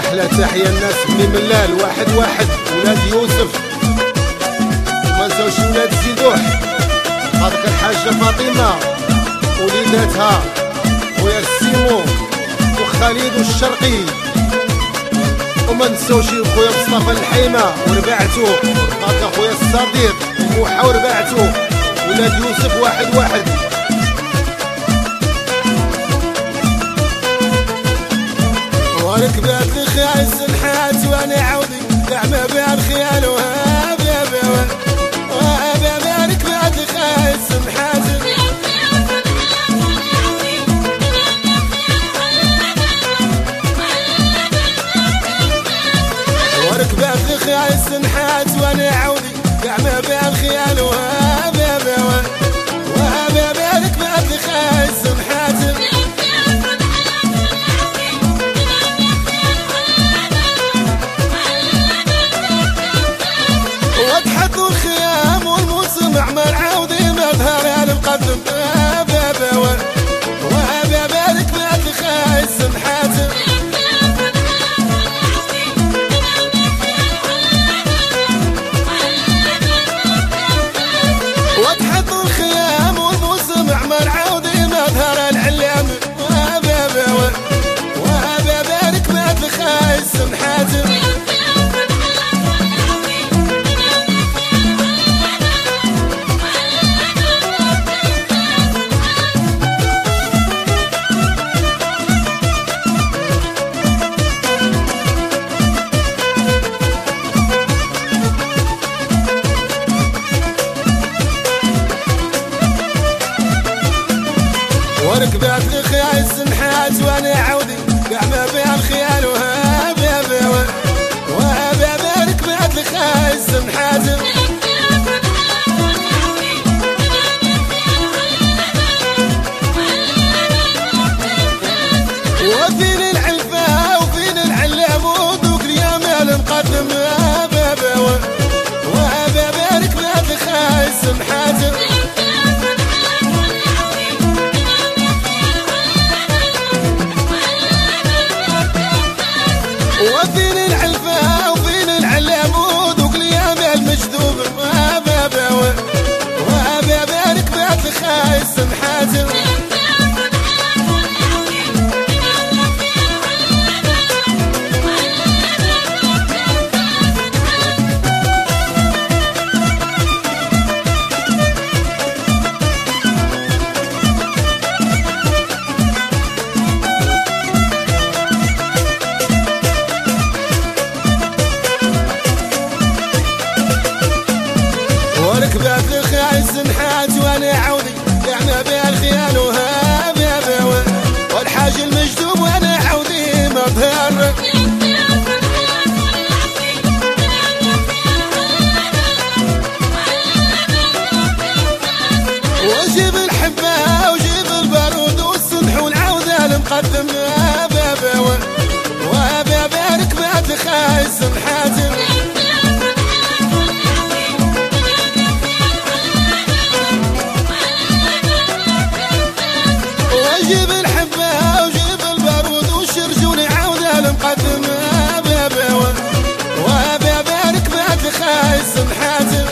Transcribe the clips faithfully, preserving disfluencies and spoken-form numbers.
احلى تحيه الناس بني ملال واحد واحد ولاد يوسف ما نساوش ولاد زيدوح هذاك الحاجه فاطمه وليداتها خويا السيمو وخالد والشرقي وما نساوش خويا مصطفى الحيمه ورباعته هذاك خويا الصديق وموحى ورباعته ولاد يوسف واحد واحد. وركبات الخيال سنحات وانا عودي دعمه بالخيال وهاب يا بوا وهاب يا بوا ركبات الخيال سنحات وركبات الخيال سنحات وانا عودي دعمه بالخيال وهاب يا بوا وهاب يا بوا ركبات الخيال سنحات وتحطوا الخيام والموسم اعمال عودي مظهر على المقدم بابا بوا وهابا بارك بعد الخايس سمحات وتحطوا الخيام والموسم اعمال عودي مظهر العلام وهابا بوا وهابا بارك بعد الخايس سمحات وركبات الخيال سنحات وانا عودي قعمه بها الخيال وهاب يا بوا وهاب يا بوا ركبات الخيال سنحات وفين العلفه وفين العلام ودوك اليامال مقدم وهاب يا بوا وهاب يا بوا ركبات الخيال سنحات وفين العلفه وفين العلام ودوك اليام المجذوب وهابا بوا وهابا بارك بعد الخايس سمحات وركبات الخيال سنحات وانا عودي دعمه بها الخيال وهاب يا بوا والحاج المجذوب وانا عودي مظهر وجيب الحبه وجيب البارود والسنح والعوده المقدم وهاب يا بوا وهاب يا بارك بعد الخيال سنحات جيب الحبه وجيب البارود والشرجول عوده المقدم وهابا بوا وهابا بارك بعد الخايس سمحات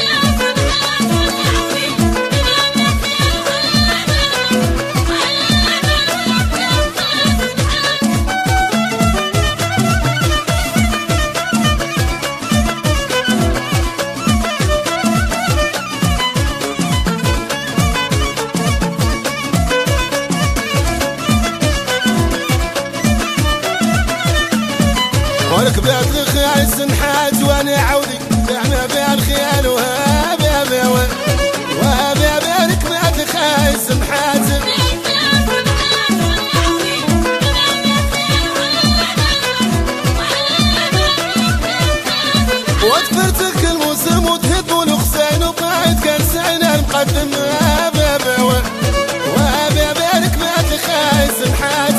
وركبات الخيال سنحات وانا عودي دعمه بها الخيال وهابا بوا وهابا بارك بعد الخايس سمحات وتفرتك الموسم وتهب الخسين وطاعت كان سعينا المقدم وهابا بوا وهابا بارك بعد الخايس سمحات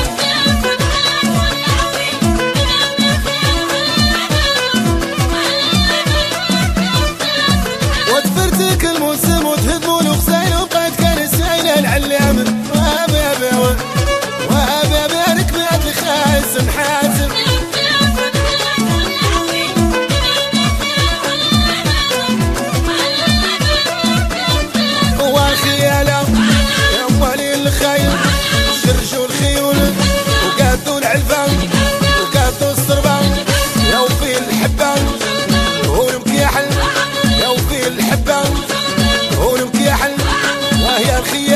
الموسم وتهدموا الخسين وبقيت كان سعينا العلام وهابا بوا وهابا بارك بعد الخايس سمحات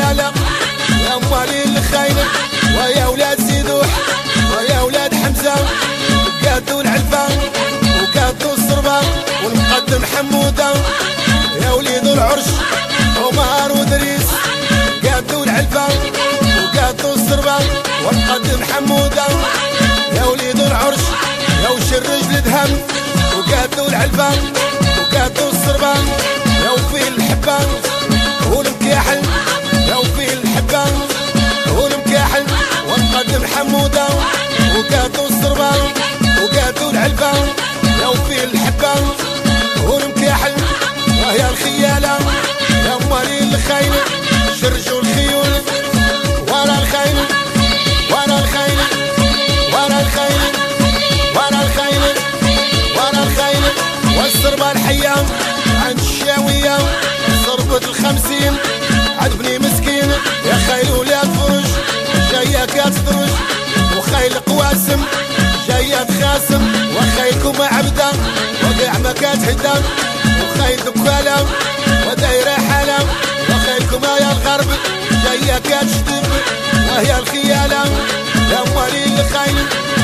الخيالة يا مالي الخيل ويا ولاد سيدوح ويا ولاد حمزة قادوا العلفة وقادوا الصربة والمقدم حمودة يا وليد العرش عمر ودريس قادوا العلفة وقادوا الصربة والمقدم حمودة يا وليد العرش يا وش الرجل دهم وقادوا العلفة وقادوا الصربة يا وفيه الحبة والمكاحل يا وفيه الحبة والمكاحل والمقدم حمودة وقادوا الصربة وقادوا العلفة يا وفيه الحبة والمكاحل وهي الخيالة يا مالي الخيل شرجوا الخيول ورا الخيل ورا الخيل ورا الخيل ورا الخيل ورا الخيل والصربة الحية عند الشاوية صربة الخمسين عند بني مسكين يا خيل ولاد فرج جاية كاتدرج وخيل قواسم جاية تخاسم وخيلكم عبدة وقع ما كاتهدى وخيل دكالة ودايرة حالة وخيلكم يا الغرب جاية كاتشدب وهي الخيالة يا مالي الخيل